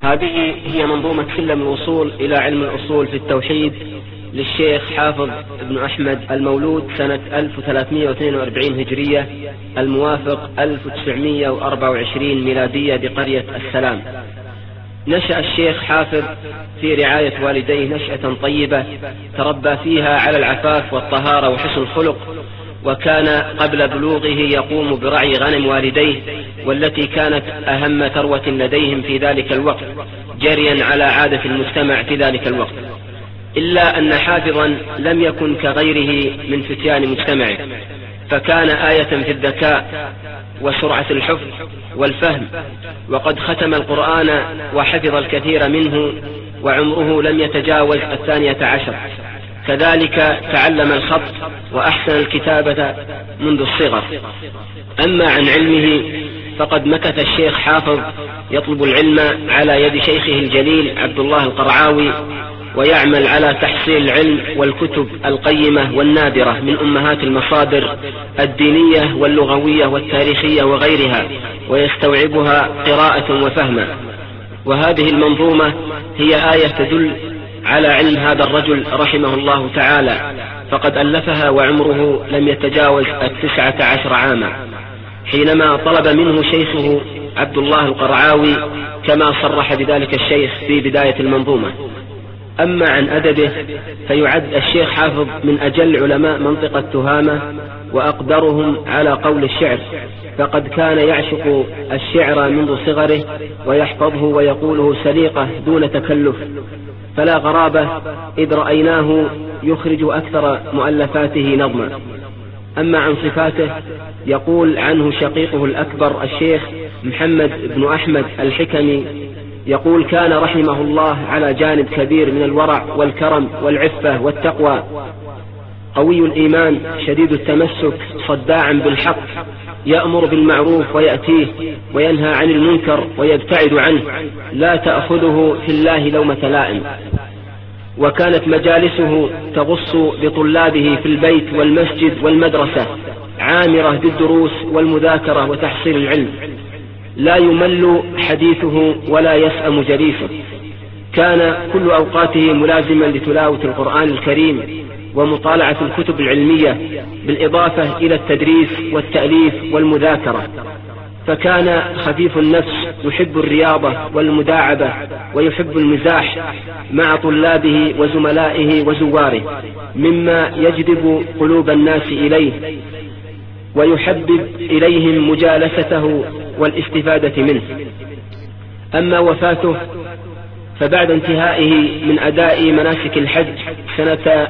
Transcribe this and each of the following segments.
هذه هي منظومة سلم الوصول إلى علم الأصول في التوحيد للشيخ حافظ بن أحمد المولود سنة 1342 هجرية الموافق 1924 ميلادية بقرية السلام. نشأ الشيخ حافظ في رعاية والديه نشأة طيبة تربى فيها على العفاف والطهارة وحسن الخلق، وكان قبل بلوغه يقوم برعي غنم والديه، والتي كانت أهم ثروة لديهم في ذلك الوقت جريا على عادة المجتمع في ذلك الوقت، إلا أن حافظا لم يكن كغيره من فتيان مجتمعه، فكان آية في الذكاء وسرعة الحفظ والفهم، وقد ختم القرآن وحفظ الكثير منه، وعمره لم يتجاوز 12. كذلك تعلم الخط وأحسن الكتابة منذ الصغر. أما عن علمه فقد مكث الشيخ حافظ يطلب العلم على يد شيخه الجليل عبد الله القرعاوي، ويعمل على تحصيل العلم والكتب القيمة والنادرة من أمهات المصادر الدينية واللغوية والتاريخية وغيرها، ويستوعبها قراءة وفهما. وهذه المنظومة هي آية تدل على علم هذا الرجل رحمه الله تعالى، فقد ألفها وعمره لم يتجاوز 19 عاما، حينما طلب منه شيخه عبد الله القرعاوي، كما صرح بذلك الشيخ في بداية المنظومة. أما عن أدبه فيعد الشيخ حافظ من أجل علماء منطقة تهامة وأقدرهم على قول الشعر، فقد كان يعشق الشعر منذ صغره ويحفظه ويقوله سليقة دون تكلف، فلا غرابة إذ رأيناه يخرج أكثر مؤلفاته نظما. أما عن صفاته يقول عنه شقيقه الأكبر الشيخ محمد بن أحمد الحكمي، يقول: كان رحمه الله على جانب كبير من الورع والكرم والعفة والتقوى، قوي الإيمان شديد التمسك صداعا بالحق، يأمر بالمعروف ويأتيه، وينهى عن المنكر ويبتعد عنه، لا تأخذه في الله لومة لائم. وكانت مجالسه تغص بطلابه في البيت والمسجد والمدرسة، عامرة بالدروس والمذاكرة وتحصيل العلم، لا يمل حديثه ولا يسأم جليسه. كان كل أوقاته ملازما لتلاوة القرآن الكريم ومطالعة الكتب العلمية، بالإضافة إلى التدريس والتأليف والمذاكرة. فكان خفيف النفس يحب الرياضة والمداعبة، ويحب المزاح مع طلابه وزملائه وزواره، مما يجذب قلوب الناس إليه ويحبب إليهم مجالسته والاستفادة منه. أما وفاته فبعد انتهائه من أداء مناسك الحج سنة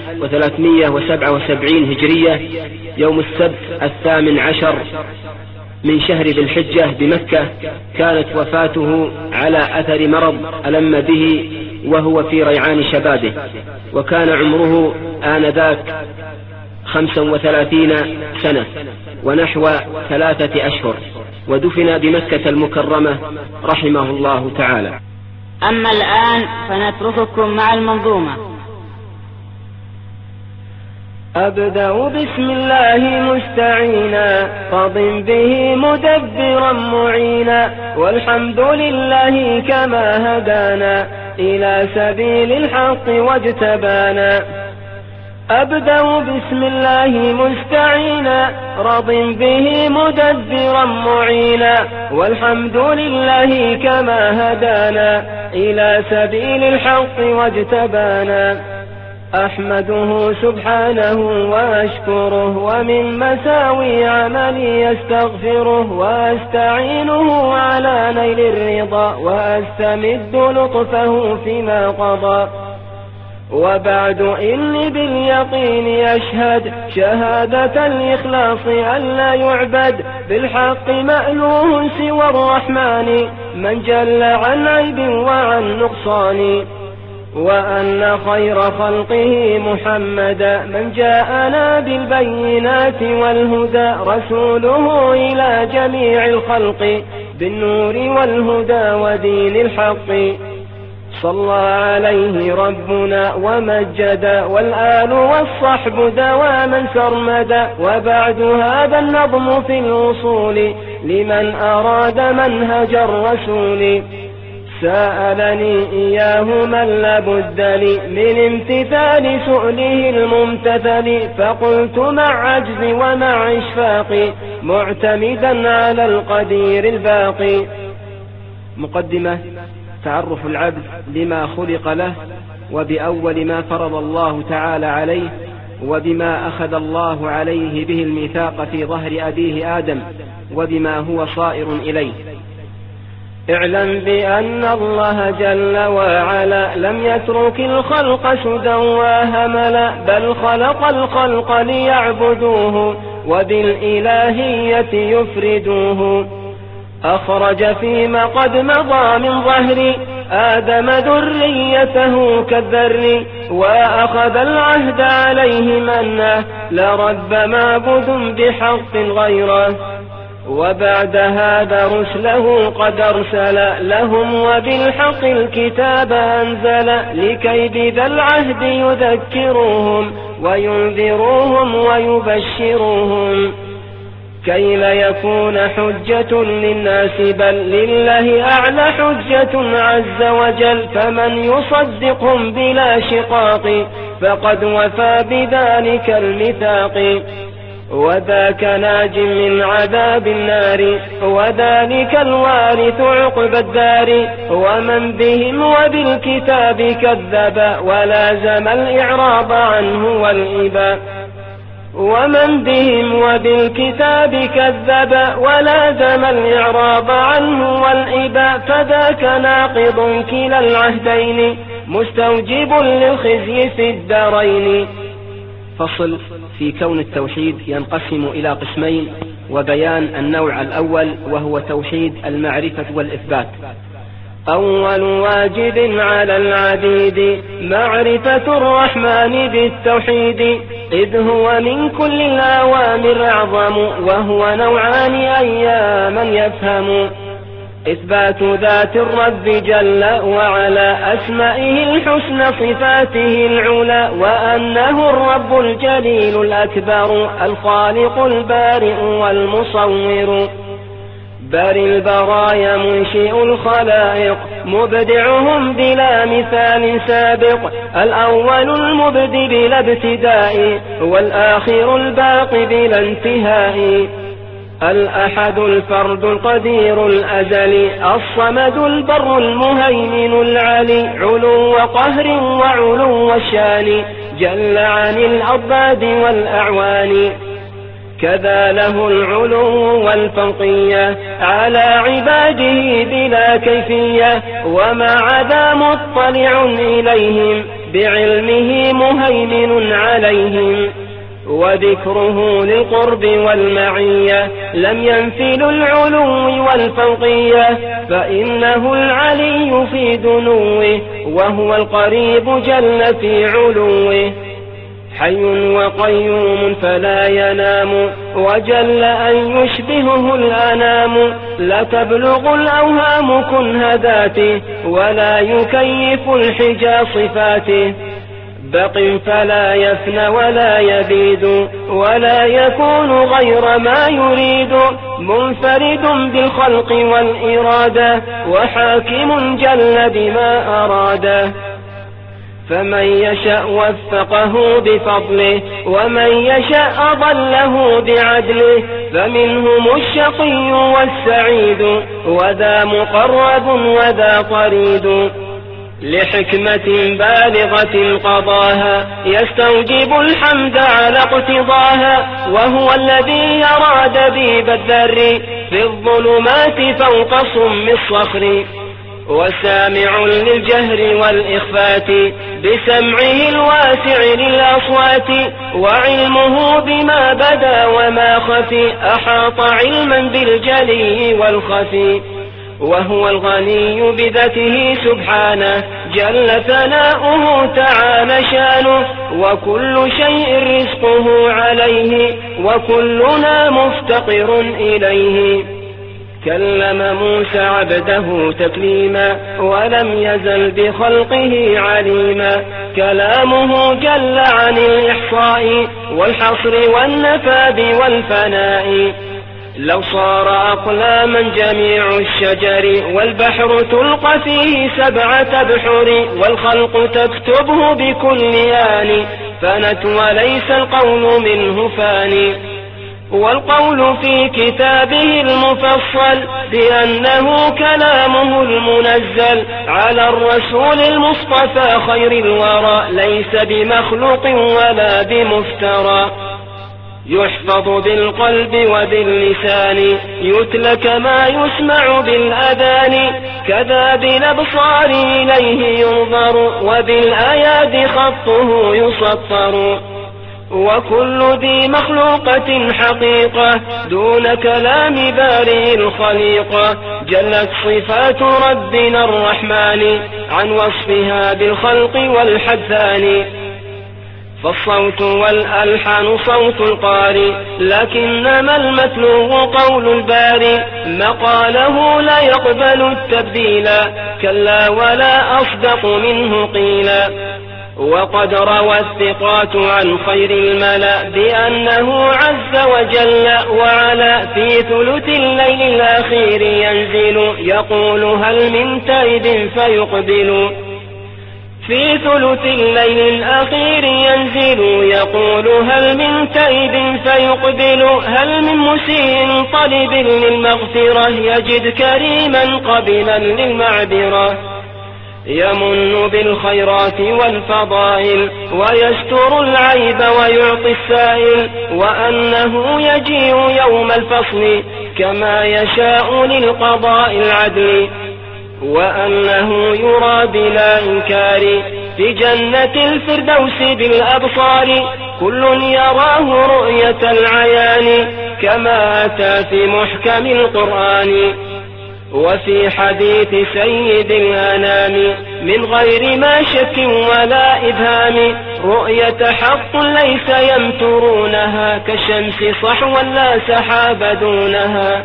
1377 هجرية يوم السبت 18 من شهر ذي الحجة بمكة، كانت وفاته على أثر مرض ألم به وهو في ريعان شبابه، وكان عمره آنذاك 35 سنة ونحو 3 أشهر، ودفن بمكة المكرمة رحمه الله تعالى. أما الآن فنترككم مع المنظومة. أبدأ بسم الله مستعينا، راض به مدبرا معينا، والحمد لله كما هدانا إلى سبيل الحق واجتبانا. أبدأ بسم الله مستعينا، راض به مدبرا معينا، والحمد لله كما هدانا إلى سبيل الحق واجتبانا. أحمده سبحانه وأشكره، ومن مساوي عملي يستغفره، وأستعينه على نيل الرضا، وأستمد لطفه فيما قضى. وبعد إني باليقين أشهد شهادة الإخلاص أن لا يعبد بالحق مألوه سوى الرحمن، من جل عن عيب وعن نقصان، وأن خير خلقه محمدا من جاءنا بالبينات والهدى، رسوله إلى جميع الخلق بالنور والهدى ودين الحق. صلى عليه ربنا ومجدا، والآل والصحب دواما سرمدا. وبعد هذا النظم في الوصول لمن أراد منهج الرسول، سألني إياه من لابد لي من امتثال سؤله الممتثل، فقلت مع عجزي ومع إشفاقي معتمدا على القدير الباقي. مقدمة: تعرف العبد لما خلق له، وبأول ما فرض الله تعالى عليه، وبما أخذ الله عليه به الميثاق في ظهر أبيه آدم، وبما هو صائر إليه. اعلم بأن الله جل وعلا لم يترك الخلق سدى وهملا، بل خلق الخلق ليعبدوه وبالإلهية يفردوه. أخرج فيما قد مضى من ظهر آدم ذريته كالذر، وأخذ العهد عليه منه لرب معبد بحق غيره. وبعد هذا رسله قد أرسل لهم وبالحق الكتاب أنزل، لكي بذا العهد يذكروهم وينذروهم ويبشروهم، كي لا يكون حجة للناس بل لله أعلى حجة عز وجل. فمن يصدقهم بلا شقاق فقد وفى بذلك الميثاق، وذاك ناج من عذاب النار، وذلك الوارث عقب الدار. ومن بهم وبالكتاب كذب ولازم الإعراض عنه والإباء، ومن بهم وبالكتاب كذب ولازم الإعراض عنه والإباء، فذاك ناقض كلا العهدين مستوجب للخزي في الدارين. فصل في كون التوحيد ينقسم إلى قسمين، وبيان النوع الأول وهو توحيد المعرفة والإثبات. أول واجب على العبيد معرفة الرحمن بالتوحيد، إذ هو من كل الأوامر أعظم، وهو نوعان أيا من يفهم. إثبات ذات الرب جل وعلا، أسمائه الحسنى صفاته العلى، وأنه الرب الجليل الأكبر الخالق البارئ والمصور، بارئ البرايا منشئ الخلائق، مبدعهم بلا مثال سابق، الأول المبدئ بلا ابتداء، والآخر الباقي بلا انتهاء، الأحد الفرد القدير الأزلي، الصمد البر المهيمن العلي، علو قهر وعلو الشان، جل عن الأضداد والأعوان. كذا له العلو والفوقية على عباده بلا كيفية، وما عدا مطلع إليهم بعلمه مهيمن عليهم، وذكره للقرب والمعية لم ينفل العلو والفوقية، فإنه العلي في دنوه وهو القريب جل في علوه، حي وقيوم فلا ينام، وجل أن يشبهه الأنام، لا تبلغ الأوهام كنه ذاته، ولا يكيف الحجى صفاته، بق فلا يفنى ولا يبيد، ولا يكون غير ما يريد، منفرد بالخلق والإرادة، وحاكم جل بما أراده، فمن يشاء وفقه بفضله، ومن يشاء أضله بعدله، فمنهم الشقي والسعيد، وذا مقرب وذا طريد، لحكمة بالغة قضاها يستوجب الحمد على اقتضاها، وهو الذي يرى دبيب الذر في الظلمات فوق صم الصخر، وسامع للجهر والإخفات بسمعه الواسع للأصوات، وعلمه بما بدا وما خفي أحاط علما بالجلي والخفي، وهو الغني بذاته سبحانه جل ثناؤه تعالى شانه، وكل شيء رزقه عليه، وكلنا مفتقر إليه. كلم موسى عبده تكليما، ولم يزل بخلقه عليما، كلامه جل عن الإحصاء والحصر والنفاد والفناء، لو صار أقلاما جميع الشجر والبحر تلقى فيه 7 أبحر والخلق تكتبه بكل آن فنت وليس القول منه فاني والقول في كتابه المفصل بأنه كلامه المنزل على الرسول المصطفى خير الورى ليس بمخلوق ولا بمفترى يحفظ بالقلب وباللسان يتلى كما يسمع بالأذان كذا بالأبصار إليه ينظر وبالآيات خطه يسطر وكل ذي مخلوقة حقيقة دون كلام بارئ الخليقة جلت صفات ربنا الرحمن عن وصفها بالخلق والحدثان فالصوت والألحان صوت القارئ لكنما المتلو قول الباري مقاله لا يقبل التبديل كلا ولا أصدق منه قيلا وقد روى الثقات عن خير الملأ بأنه عز وجل وعلا في ثلث الليل الأخير ينزل يقول هل من تائب فيقبل في ثلث الليل الأخير ينزل يقول هل من تائب فيقبل هل من مسيء طالب للمغفرة يجد كريما قبلا للمعذرة يمن بالخيرات والفضائل ويستر العيب ويعطي السائل وأنه يجيء يوم الفصل كما يشاء للقضاء العدل وأنه يرى بلا إنكار في جنة الفردوس بالأبصار كل يراه رؤية العيان كما أتى في محكم القرآن وفي حديث سيد الأنام من غير ما شك ولا إبهام رؤية حق ليس يمترونها كالشمس صحوا لا سحاب دونها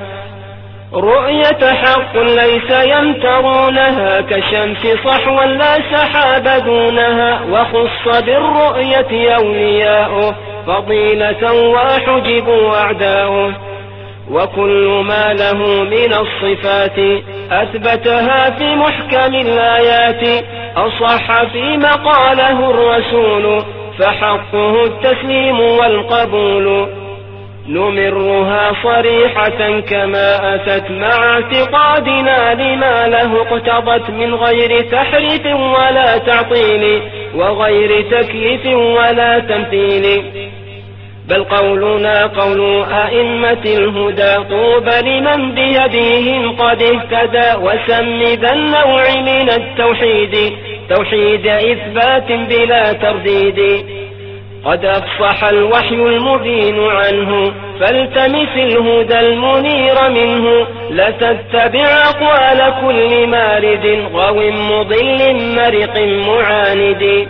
رؤية حق ليس يمترونها كالشمس صحوا لا سحاب دونها وخص بالرؤية أولياؤه فضيلة وحجبوا أعداؤه وكل ما له من الصفات أثبتها في محكم الآيات أصح فيما قاله الرسول فحقه التسليم والقبول نمرها صريحة كما أتت مع اعتقادنا لما له اقتضت من غير تحريف ولا تعطيل وغير تكييف ولا تمثيل بل قولنا قول أئمة الهدى طوبى لمن بهديهم قد اهتدى وسم ذا النوع من التوحيد توحيد إثبات بلا ترديد قد أفصح الوحي المبين عنه فالتمس الهدى المنير منه لتتبع أقوال كل مارد غو مضل مرق معاند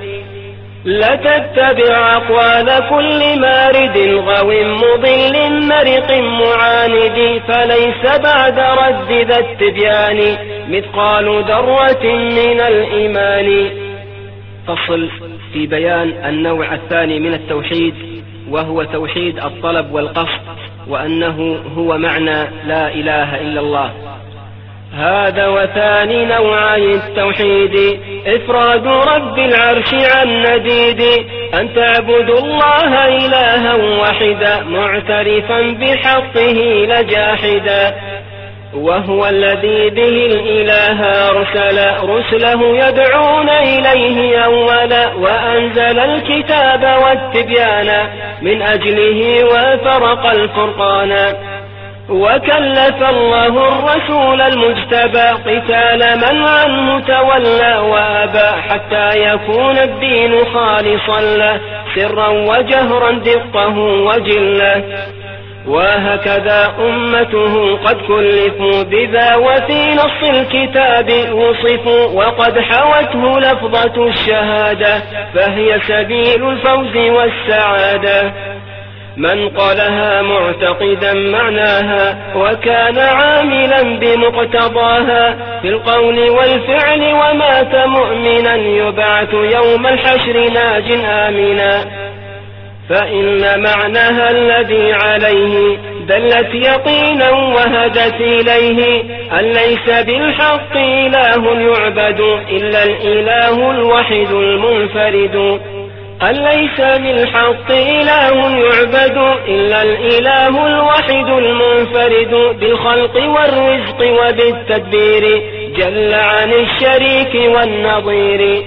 لتتبع أقوال كل مارد غو مضل مرق معاند فليس بعد رد ذا التبيان مثقال ذرة من الإيمان فصل في بيان النوع الثاني من التوحيد وهو توحيد الطلب والقصد وأنه هو معنى لا إله إلا الله هذا وثاني نوعي التوحيد إفراد رب العرش عن نديد أن تعبد الله إلها واحدا معترفا بحقه لجاحدا وهو الذي به الإله أرسل رسله يدعون إليه أولا وأنزل الكتاب والتبيان من أجله وفرق الفرقان وكلف الله الرسول المجتبى قتال من عنه تولى وأبى حتى يكون الدين خالصا له سرا وجهرا دقه وجله وهكذا أمته قد كلفوا بذا وفي نص الكتاب وصفوا وقد حوته لفظة الشهادة فهي سبيل الفوز والسعادة من قالها معتقدا معناها وكان عاملا بمقتضاها في القول والفعل ومات مؤمنا يبعث يوم الحشر ناج آمنا فإن معناها الذي عليه دلت يقينا وهدت إليه أن ليس بالحق إله يعبد إلا الإله الوحيد المنفرد أن ليس بالحق إله يعبد إلا الإله الوحيد المنفرد بالخلق والرزق وبالتدبير جل عن الشريك والنظير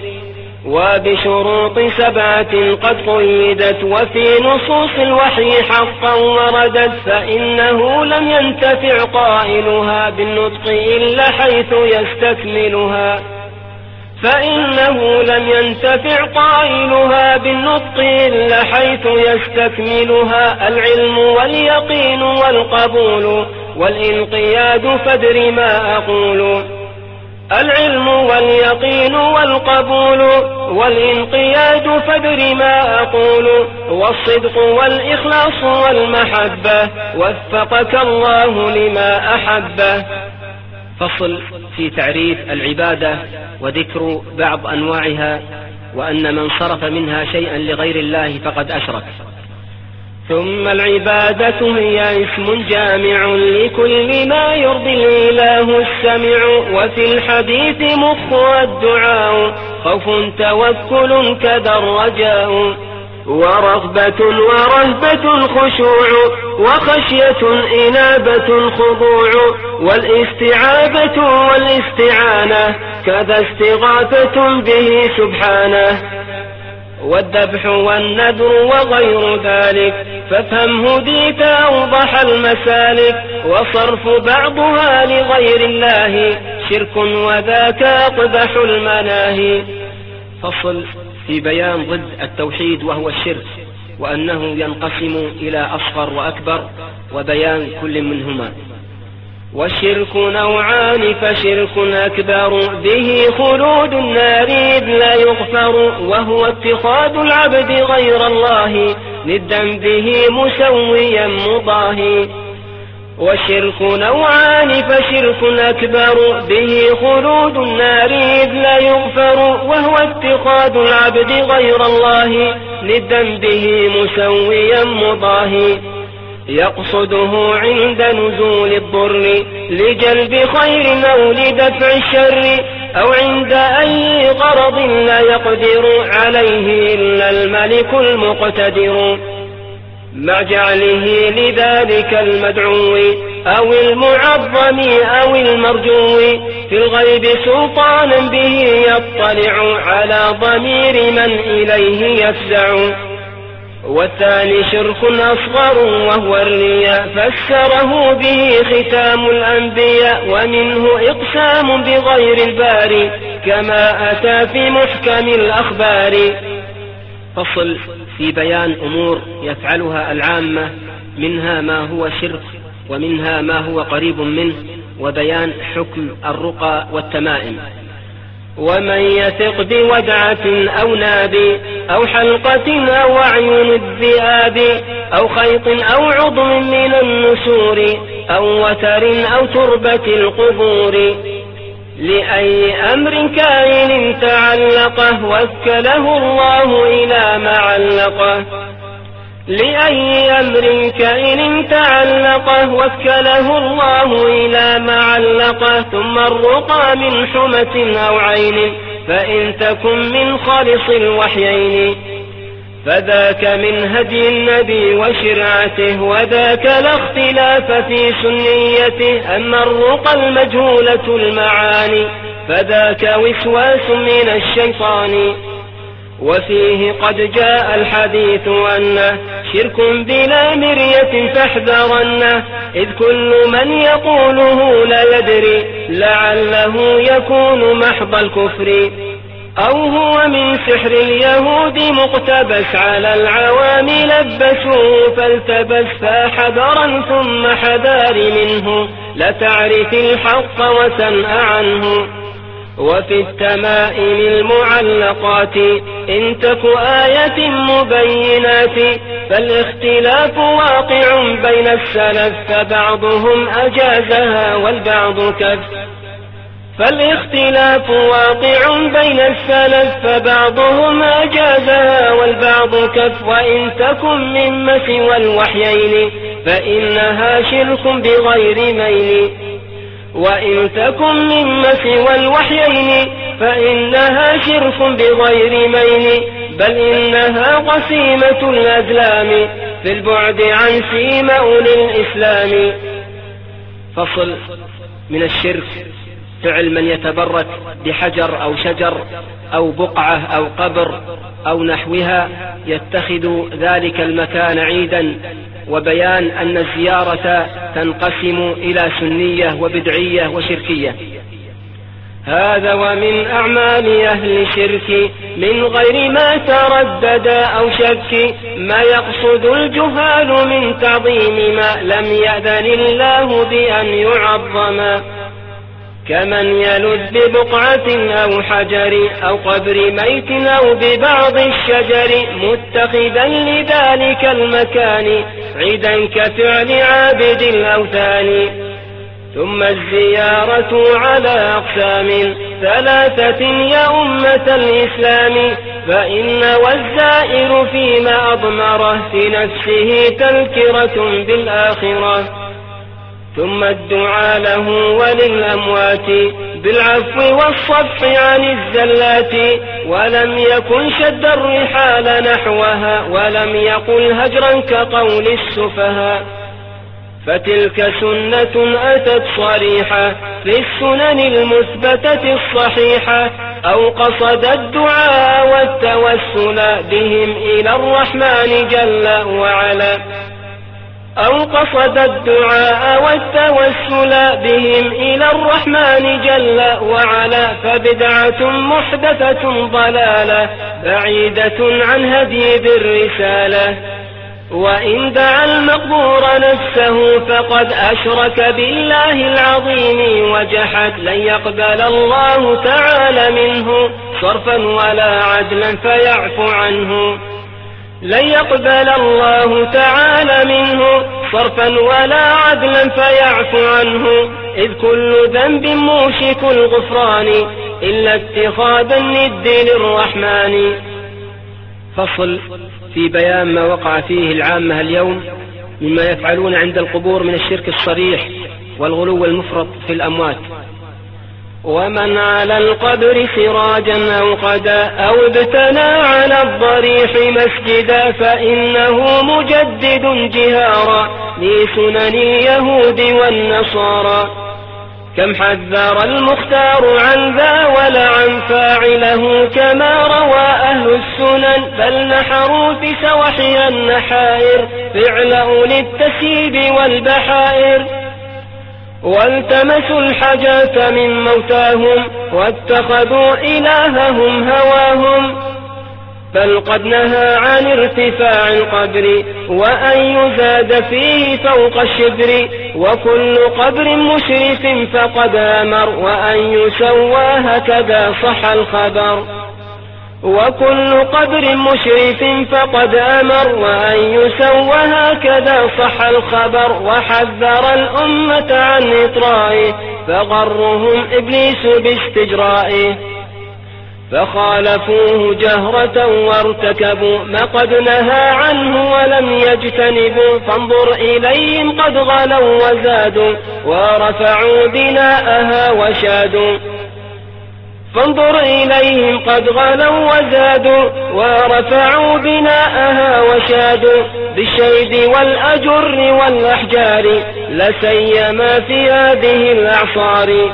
وبشروط 7 قد قيدت وفي نصوص الوحي حقا وردت فإنه لم ينتفع قائلها بالنطق إلا حيث يستكملها فإنه لم ينتفع قائلها بالنطق إلا حيث يستكملها العلم واليقين والقبول والانقياد فادر ما أقول العلم واليقين والقبول والانقياد فادر ما أقول والصدق والإخلاص والمحبة وفقك الله لما أحبه. فصل في تعريف العبادة وذكر بعض أنواعها وأن من صرف منها شيئا لغير الله فقد أشرك. ثم العبادة هي اسم جامع لكل ما يرضي الإله السميع وفي الحديث مخ الدعاء خوف توكل كذا الرجاء ورغبة ورهبة خشوع وخشية إنابة خضوع والاستعاذة والاستعانة كذا استغاثة به سبحانه والذبح والنذر وغير ذلك فافهم هديت أوضح المسالك وصرف بعضها لغير الله شرك وذاك أقبح المناهي. فصل في بيان ضد التوحيد وهو الشرك وأنه ينقسم إلى أصغر وأكبر وبيان كل منهما. والشرك نوعان فشرك أكبر به خلود النار إذ لا يغفر وهو اتخاذ العبد غير الله ندا به مسويا مضاهي. والشرك نوعان فشرك أكبر به خلود النار إذ لا يغفر وهو اتخاذ العبد غير الله ندا به مسويا مضاهي يقصده عند نزول الضر لجلب خير أو لدفع الشر أو عند أي غرض لا يقدر عليه إلا الملك المقتدر مع جعله لذلك المدعو أو المعظم أو المرجو في الغيب سلطانا به يطلع على ضمير من إليه يفزع. والثاني شرك أصغر وهو الرياء فسره به ختام الأنبياء ومنه إقسام بغير الباري كما أتى في محكم الأخبار. فصل في بيان أمور يفعلها العامة منها ما هو شرك ومنها ما هو قريب منه وبيان حكم الرقى والتمائم. ومن يثق بودعة أو ناب أو حلقة أو أعين الذئاب أو خيط أو عضو من النسور أو وتر أو تربة القبور لأي أمر كائن تعلقه وكله الله إلى ما علقه لأي أمر كائن تعلقه وكله الله إلى ما علقه. ثم الرقى من حمة أو عين فإن تكن من خالص الوحيين فذاك من هدي النبي وشرعته وذاك لا اختلاف في سنيته. أما الرقى المجهولة المعاني فذاك وسواس من الشيطان وفيه قد جاء الحديث أنه شرك بلا مرية فاحذرنه إذ كل من يقوله لا يدري لعله يكون محض الكفر أو هو من سحر اليهود مقتبس على العوام لبسوه فالتبس فحذرا ثم حذار منه لتعرف الحق وسنأ عنه. وفي التمائم المعلقات إن تك آية مبينات فالاختلاف واقع بين السلف فبعضهم أجازها والبعض كف فالاختلاف واقع بين السلف فبعضهم أجازها والبعض كف. وإن تكن مما سوى الوحيين فإنها شرك بغير ميل. وإن تكن مما سوى الوحيين فإنها شرك بغير ميل، بل إنها قسيمة الأزلام في البعد عن سيم أولي الإسلام. فصل. من الشرك فعل من يتبرك بحجر أو شجر أو بقعة أو قبر أو نحوها يتخذ ذلك المكان عيدا، وبيان أن الزيارة تنقسم إلى سنية وبدعية وشركية. هذا ومن أعمال أهل الشرك من غير ما تردد أو شك ما يقصد الجهال من تعظيم ما لم يأذن الله بأن يعظم، كمن يلذ ببقعة أو حجر أو قبر ميت أو ببعض الشجر متخذا لذلك المكان عيدا كفعل عابد الأوثان. ثم الزيارة على أقسام ثلاثة يا أمة الإسلام، فإن والزائر فيما أضمره في نفسه تذكرة بالآخرة. ثم الدعاء له وللأموات بالعفو والصفح عن الزلات، ولم يكن شد الرحال نحوها ولم يقل هجرا كقول السفهاء. فتلك سنة أتت صريحة في السنن المثبتة الصحيحة، أو قصد الدعاء والتوسل بهم إلى الرحمن جل وعلا، أو قصد الدعاء والتوسل بهم إلى الرحمن جل وعلا، فبدعة محدثة ضلالة بعيدة عن هدي بالرسالة. وإن دعا المقبور نفسه فقد أشرك بالله العظيم وجحد، لن يقبل الله تعالى منه صرفا ولا عدلا فيعفو عنه. لن يقبل الله تعالى منه صرفا ولا عدلا فيعفو عنه، إذ كل ذنب موشك الغفران إلا اتخاذ الند للرحمن. فصل. في بيان ما وقع فيه العامة اليوم مما يفعلون عند القبور من الشرك الصريح والغلو المفرط في الأموات. ومن على القبر سراجا أو قدا أو ابتنى على الضريح مسجدا فإنه مجدد جهارا لسنن اليهود والنصارى. كم حذر المختار عن ذا ولعن فاعله كما روى أهل السنن، بل نحروا في سوحها النحائر فعل أولي التسيب والبحائر. والتمسوا الحاجات من موتاهم واتخذوا إلههم هواهم، بل قد نهى عن ارتفاع القبر وأن يزاد فيه فوق الشبر. وكل قبر مشرف فقد أمر وأن يسوى هكذا صح الخبر. وكل قبر مشرف فقد أمر وأن يسوى هكذا صح الخبر. وحذر الأمة عن إطرائه فغرهم إبليس باستجرائه، فخالفوه جهرة وارتكبوا ما قد نهى عنه ولم يجتنبوا. فانظر إليهم قد غلوا وزادوا ورفعوا بناءها وشادوا. فانظر إليهم قد غلوا وزادوا ورفعوا بناءها وشادوا بالشيد والأجر والأحجار لسيما في هذه الأعصار.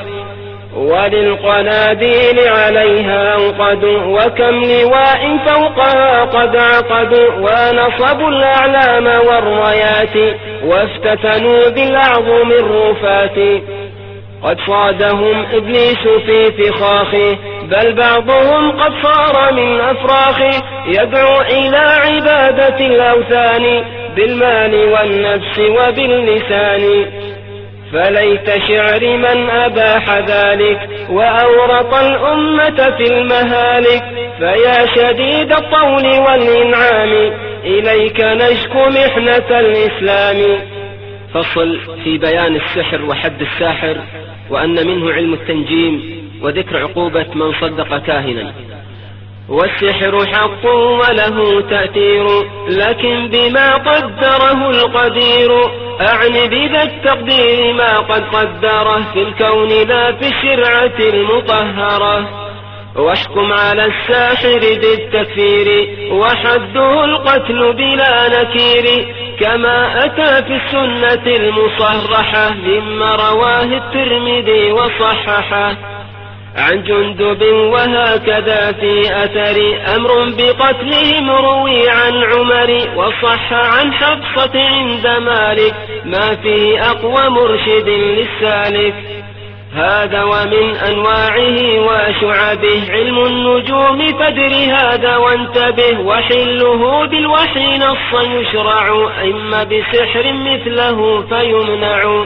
وللقناديل عليها أوقدوا وكم لواء فوقها قد عقدوا. ونصبوا الأعلام والرايات وافتتنوا بالأعظم الرفات. قد صادهم إبليس في فخاخه بل بعضهم قد صار من أفراخه يدعو إلى عبادة الأوثان بالمال والنفس وباللسان. فليت شعر من أباح ذلك وأورط الأمة في المهالك. فيا شديد الطول والإنعام إليك نشكو محنة الإسلام. فصل. في بيان السحر وحد الساحر وأن منه علم التنجيم وذكر عقوبة من صدق كاهنا. والسحر حق وله تأثير، لكن بما قدره القدير، أعني بذا التقدير ما قد قدره في الكون لا في الشرعة المطهرة. واحكم على الساحر بالتكفير، وحده القتل بلا نكير، كما أتى في السنة المصرحة مما رواه الترمذي وصححه عن جندب. وهكذا في أثر أمر بقتلهم روي عن عمر، وصح عن حفصة عند مالك ما فيه أقوى مرشد للسالك. هذا ومن أنواعه وشعبه علم النجوم فادر هذا وانتبه، وحله بالوحي نص يشرع، إما بسحر مثله فيمنع.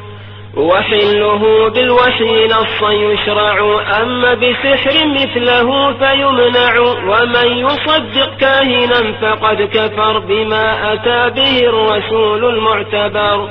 وحله بالوحي نص يشرع، أما بسحر مثله فيمنع. ومن يصدق كاهنا فقد كفر بما أتى به الرسول المعتبر.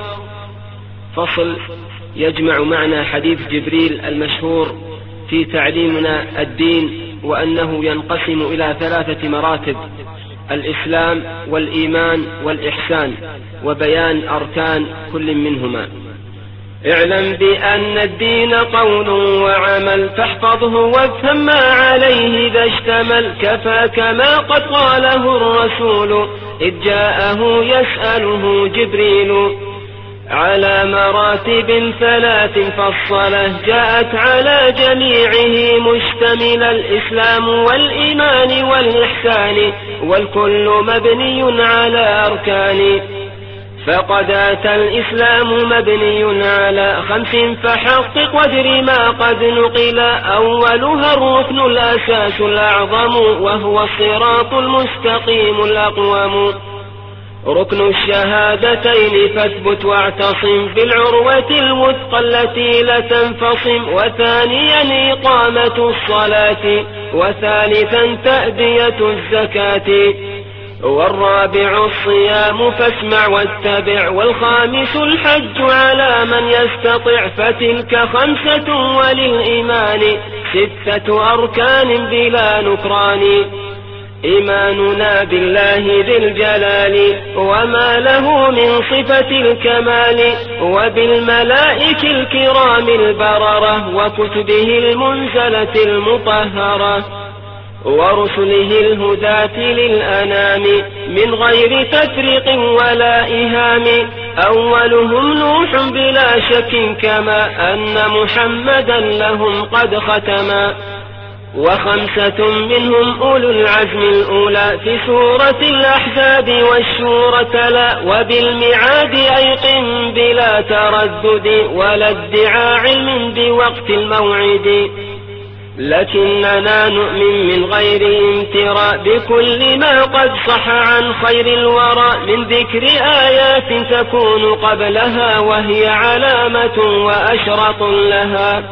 فصل يجمع معنى حديث جبريل المشهور في تعليمنا الدين، وأنه ينقسم إلى 3 مراتب: الإسلام والإيمان والإحسان، وبيان أركان كل منهما. اعلم بأن الدين قول وعمل، فاحفظه وافهم ما عليه إذا اشتمل. كفاك ما قد قاله الرسول إذ جاءه يسأله جبريل، على مراتب 3 فالصلاة جاءت على جميعه مشتمل، الإسلام والإيمان والإحسان، والكل مبني على أركان. فقد أتى الإسلام مبني على 5 فحقق وادر ما قد نقل، أولها الركن الأساس الأعظم، وهو الصراط المستقيم الأقوم. ركن الشهادتين فاثبت واعتصم بالعروة الوثقى التي لا تنفصم، وثانيا إقامة الصلاة، وثالثا تأدية الزكاة، والرابع الصيام فاسمع واتبع، والخامس الحج على من يستطع. فتلك 5 وللإيمان 6 أركان بلا نكران. إيماننا بالله ذي الجلال وما له من صفة الكمال، وبالملائكة الكرام البررة، وكتبه المنزلة المطهرة، ورسله الهداة للأنام من غير تفريق ولا إهام. أولهم نوح بلا شك، كما أن محمدا لهم قد ختما. و5 منهم أولو العزم الأولى في سورة الأحزاب والشورى تلا، وبالميعاد أيقن بلا تردد، ولا ادعاء علم بوقت الموعد. لكننا نؤمن من غير امتراء بكل ما قد صح عن خير الورى، من ذكر آيات تكون قبلها وهي علامة وأشرط لها.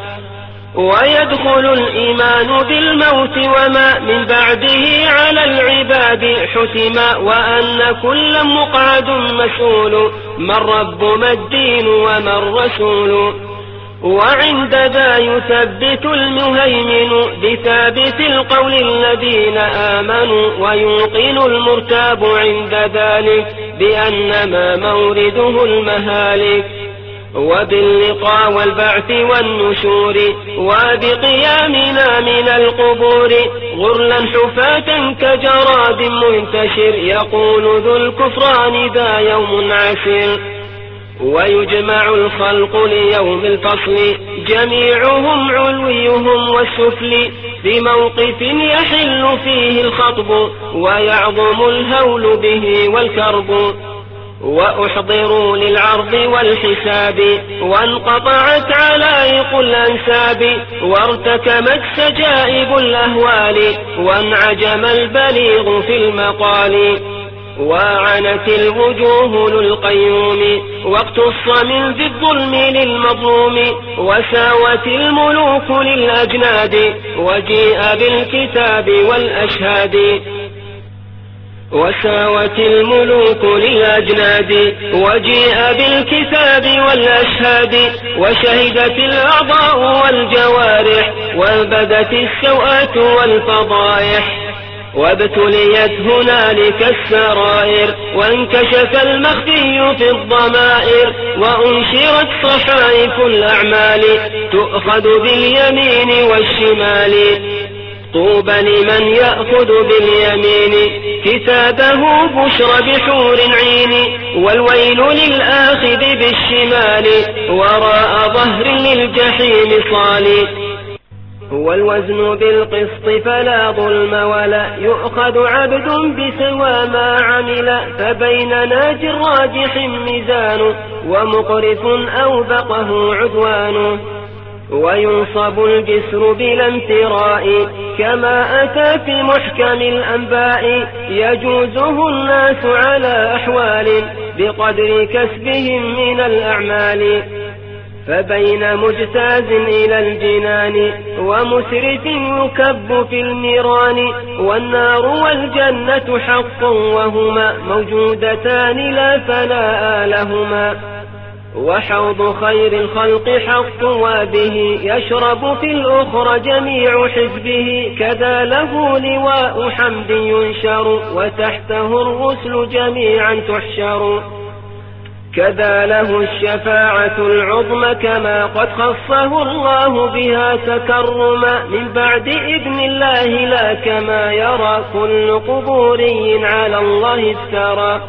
ويدخل الإيمان بالموت وما من بعده على العباد حتما، وأن كل مقعد مسؤول، ما الرب ما الدين وما الرسول. وعند ذا يثبت المهيمن بثابت القول الذين آمنوا، ويوقن المرتاب عند ذلك بأن ما مورده المهالك. وباللقاء والبعث والنشور، وبقيامنا من القبور، غرلا حفاة كجراد منتشر، يقول ذو الكفران ذا يوم عسير. ويجمع الخلق ليوم الفصل، جميعهم علويهم والسفل، في موقف يحل فيه الخطب، ويعظم الهول به والكرب. وأحضروا للعرض والحساب، وانقطعت علائق الأنساب، وارتكمت سجائب الأهوال، وانعجم البليغ في المقال. وعنت الوجوه للقيوم، واقتص من ذي الظلم للمظلوم، وساوت الملوك للأجناد، وجيء بالكتاب والأشهاد. وساوت الملوك للأجناد وجيء بالكتاب والأشهاد وشهدت الأعضاء والجوارح وبدت السوءات والفضائح وابتليت هنالك السرائر وانكشف المخفي في الضمائر وأنشرت صحائف الأعمال تؤخذ باليمين والشمال طوبى لمن يأخذ باليمين كتابه بشر بحور عين والويل للآخذ بالشمال وراء ظهر للجحيم صالي والوزن بالقسط فلا ظلم ولا يؤخذ عبد بسوى ما عمل فبين ناج راجح ميزان ومقرف أوبقه عدوان وينصب الجسر بلا امتراء كما أتى في محكم الأنباء يجوزه الناس على أحوال بقدر كسبهم من الأعمال فبين مجتاز إلى الجنان ومسرف يكب في النيران والنار والجنة حق وهما موجودتان لا فناء لهما وحوض خير الخلق حق وبه يشرب في الأخرى جميع حزبه كذا له لواء حمد ينشر وتحته الرسل جميعا تحشر كذا له الشفاعة العظمى كما قد خصه الله بها تكرما من بعد إذن الله لا كما يرى كل قبوري على الله افترى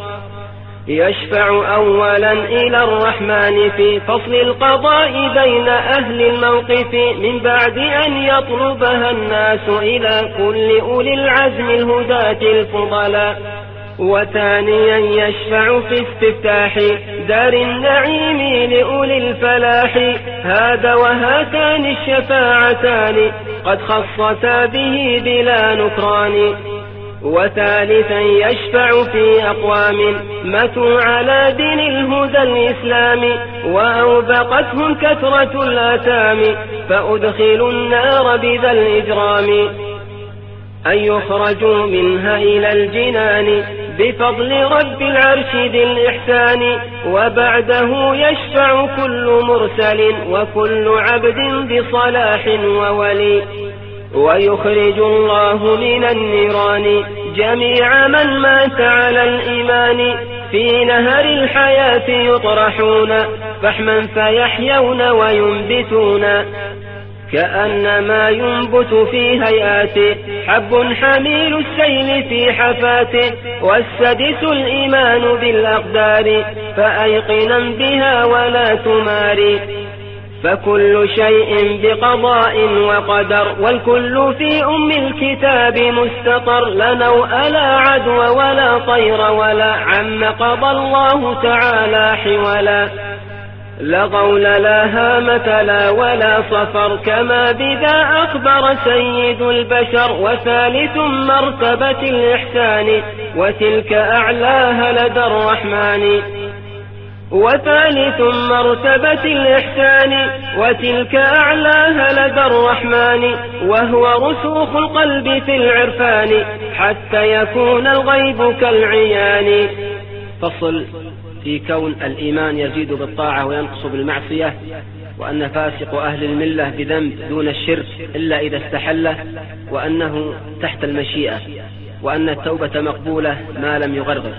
يشفع أولا إلى الرحمن في فصل القضاء بين أهل الموقف من بعد أن يطلبها الناس إلى كل أولي العزم الهداة الفضلاء وثانيا يشفع في استفتاح دار النعيم لأولي الفلاح هذا وهاتان الشفاعتان قد خصتا به بلا نكران وثالثا يشفع في أقوام ماتوا على دين الهدى الإسلام وأوبقتهم كثرة الآثام فأدخلوا النار بذا الإجرام أن يخرجوا منها إلى الجنان بفضل رب العرش ذي الإحسان وبعده يشفع كل مرسل وكل عبد بصلاح وولي ويخرج الله من النيران جميع من مات على الإيمان في نهر الحياة يطرحون فحما فيحيون وينبتون كأنما ينبت في هيئاته حب حميل السيل في حفاته والسدس الإيمان بالأقدار فأيقنا بها ولا تماري فكل شيء بقضاء وقدر والكل في أم الكتاب مستقر لا نوء لا عدو ولا طير ولا عم قضى الله تعالى حولا لا غول لا هامة لا ولا صفر كما بذا أخبر سيد البشر وثالث مرتبة الإحسان وتلك أعلاها لدى الرحمن وثالث مرتبة الإحسان وتلك أعلاها لدى الرحمن وهو رسوخ القلب في العرفان حتى يكون الغيب كالعيان. فصل في كون الإيمان يزيد بالطاعة وينقص بالمعصية وأن فاسق أهل الملة بذنب دون الشرك إلا إذا استحله وأنه تحت المشيئة وأن التوبة مقبولة ما لم يغرغر.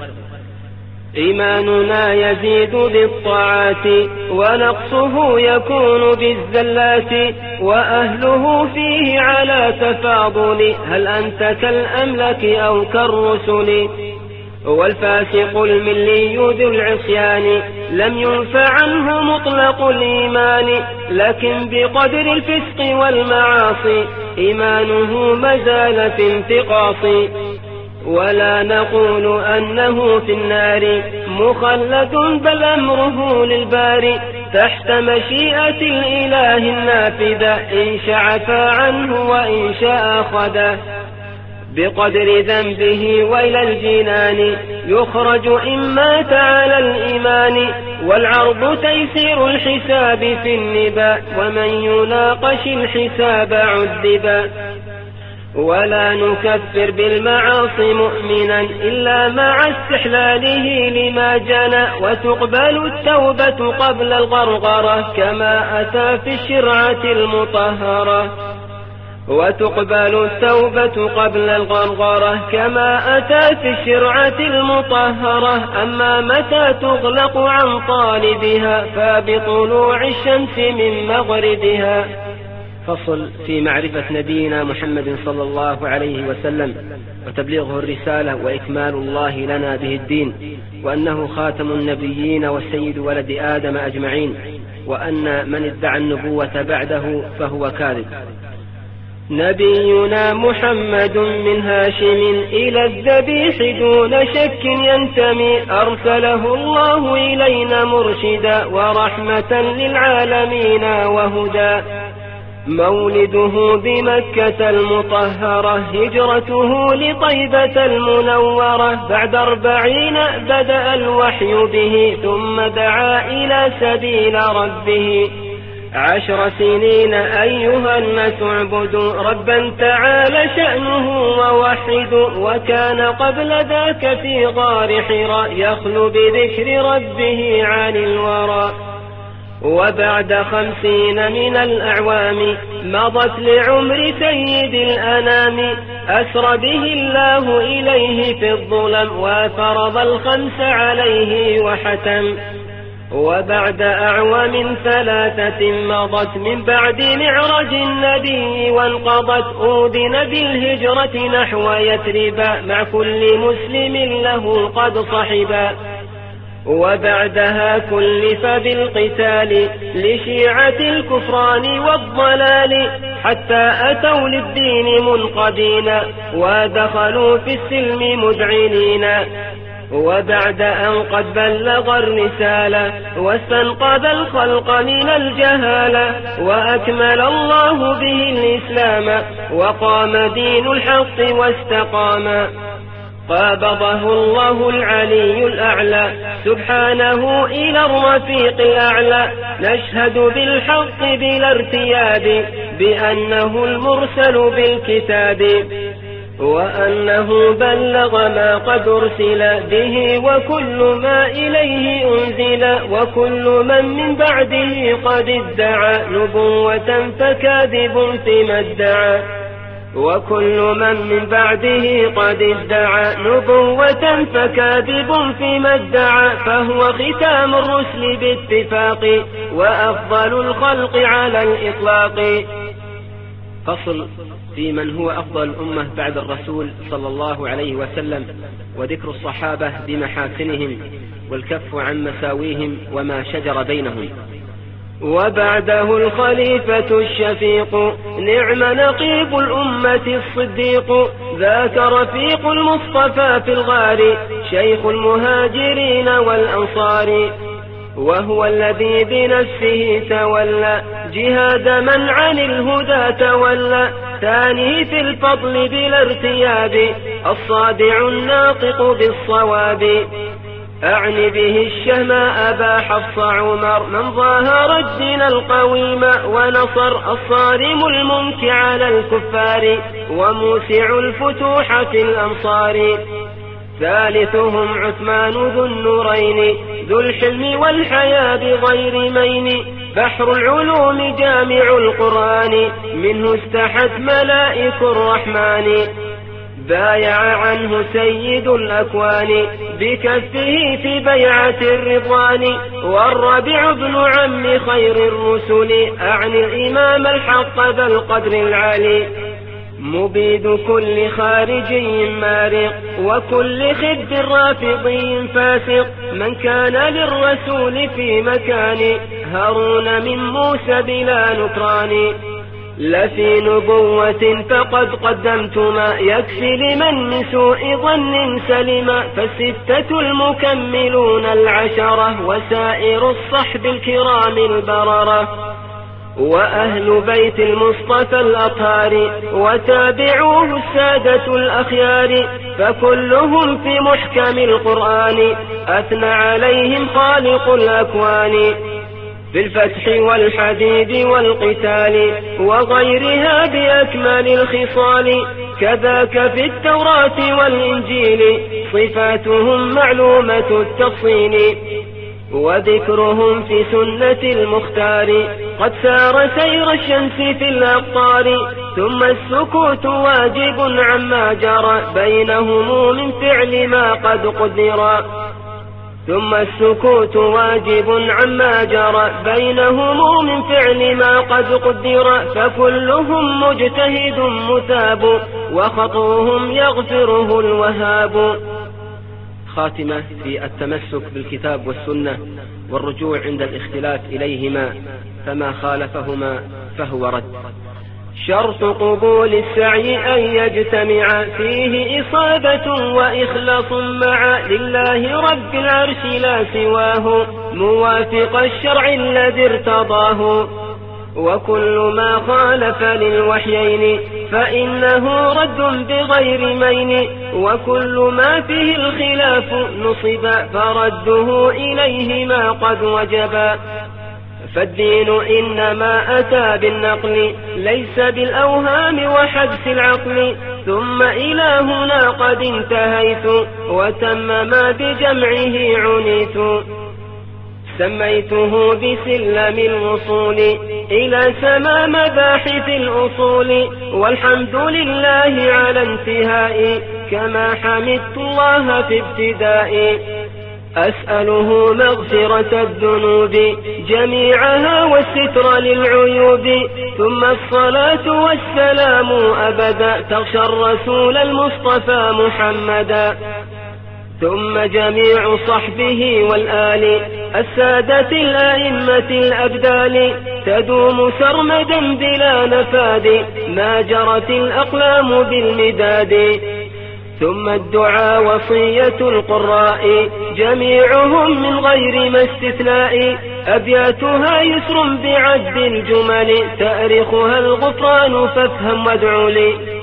إيماننا يزيد بالطاعات ونقصه يكون بالزلات وأهله فيه على تفاضل هل أنت كالأملك أو كالرسل والفاسق الملي ذو العصيان لم ينفع عنه مطلق الإيمان لكن بقدر الفسق والمعاصي إيمانه مازال في انتقاص ولا نقول أنه في النار مخلد بل أمره للباري تحت مشيئة الإله النافذة إن شاء عفا عنه وإن شاء خذا بقدر ذنبه وإلى الجنان يخرج إن مات على الإيمان والعرض تيسير الحساب في النبا ومن يناقش الحساب عذبا ولا نكفر بالمعاصي مؤمنا إلا مع استحلاله لما جنى، وتقبل التوبة قبل الغرغرة كما أتى في الشرعة المطهرة. وتقبل التوبة قبل الغرغرة كما أتى في الشرعة المطهرة. أما متى تغلق عن طالبها فبطلوع الشمس من مغربها. فصل في معرفة نبينا محمد صلى الله عليه وسلم وتبليغه الرسالة وإكمال الله لنا به الدين، وأنه خاتم النبيين والسيد ولد آدم أجمعين، وأن من ادعى النبوة بعده فهو كاذب. نبينا محمد من هاشم إلى الذبيح دون شك ينتمي، أرسله الله إلينا مرشدا ورحمة للعالمين وهدى. مولده بمكة المطهرة، هجرته لطيبة المنورة، بعد 40 بدأ الوحي به، ثم دعا إلى سبيل ربه. 10 سنين أيها الناس اعبدوا ربا تعالى شأنه ووحدوا. وكان قبل ذاك في غار حراء يخلو بذكر ربه عن الورى. وبعد 50 من الأعوام مضت لعمر سيد الأنام، أسرى به الله إليه في الظلم وفرض الخمس عليه وحتم. وبعد أعوام 3 مضت من بعد معرج النبي وانقضت، أودن بالهجرة نحو يثربا مع كل مسلم له قد صحبا. وبعدها كلف بالقتال لشيعة الكفران والضلال، حتى أتوا للدين منقدين ودخلوا في السلم مذعنين. وبعد أن قد بلغ الرسالة واستنقذ الخلق من الجهالة، وأكمل الله به الإسلام وقام دين الحق واستقام. قابضه الله العلي الأعلى سبحانه إلى الرفيق الأعلى، نشهد بالحق بلا ارتياب بأنه المرسل بالكتاب، وأنه بلغ ما قد أرسل به وكل ما إليه أنزل. وكل من بعده قد ادعى نبوة فكاذب فيما ادعى. وكل من بعده قد ادعى نبوة فكاذب فيما ادعى، فهو ختام الرسل باتفاق وأفضل الخلق على الإطلاق. فصل في من هو أفضل الأمة بعد الرسول صلى الله عليه وسلم، وذكر الصحابة بمحاسنهم والكف عن مساويهم وما شجر بينهم. وبعده الخليفة الشفيق نعم نقيب الأمة الصديق، ذاك رفيق المصطفى في الغار شيخ المهاجرين والأنصار. وهو الذي بنفسه تولى جهاد من عن الهدى تولى، ثاني في الفضل بلا ارتياب الصادع الناطق بالصواب. أعني به الشهم أبا حفص عمر من ظاهر الدين القويم ونصر، الصارم المنك على الكفار وموسع الفتوح في الأمصار. ثالثهم عثمان ذو النورين ذو الحلم والحياة بغير مين، بحر العلوم جامع القرآن منه استحت ملائك الرحمن. بايع عنه سيد الأكوان بكفه في بيعة الرضوان، والربيع بن عم خير الرسل أعني الإمام الحق ذا القدر العالي. مبيد كل خارجي مارق وكل خد رافضي فاسق، من كان للرسول في مكان هارون من موسى بلا نكران. لفي نبوة فقد قدمت ما يكفي لمن من سوء ظن سلما، فالستة المكملون 10 وسائر الصحب الكرام البررة، وأهل بيت المصطفى الأطهار وتابعوه السادة الأخيار، فكلهم في محكم القرآن أثنى عليهم خالق الأكوان. بالفتح والحديد والقتال وغيرها بأكمل الخصال، كذاك في التوراة والإنجيل صفاتهم معلومة التفصيل وذكرهم في سنة المختار قد سار سير الشمس في الأقطار ثم السكوت واجب عما جرى بينهم من فعل ما قد قدر ثم السكوت واجب عما جرى بينهم من فعل ما قد قدر فكلهم مجتهد مثاب وخطوهم يغفره الوهاب. خاتمة في التمسك بالكتاب والسنة والرجوع عند الاختلاف إليهما فما خالفهما فهو رد. شرط قبول السعي أن يجتمع فيه إصابة وإخلاص مع لله رب العرش لا سواه موافق الشرع الذي ارتضاه وكل ما خالف للوحيين فإنه رد بغير مين وكل ما فيه الخلاف نصب فرده إليهما قد وجبا. فالدين إنما أتى بالنقل ليس بالأوهام وحدث العقل ثم إلى هنا قد انتهيت وتم ما بجمعه عنيت. سميته بسلم الوصول إلى سما مباحث الأصول والحمد لله على انتهائي كما حمدت الله في ابتدائي. أسأله مغفرة الذنوب جميعها والستر للعيوب ثم الصلاة والسلام أبدا تغشى الرسول المصطفى محمدا ثم جميع صحبه والآل السادة الأئمة الأبدال تدوم سرمدا بلا نفاد ما جرت الأقلام بالمداد. ثم الدعاء وصية القراء جميعهم من غير ما استثناء أبياتها يسر بعد الجمل تأرخها الغفران فافهم وادع لي.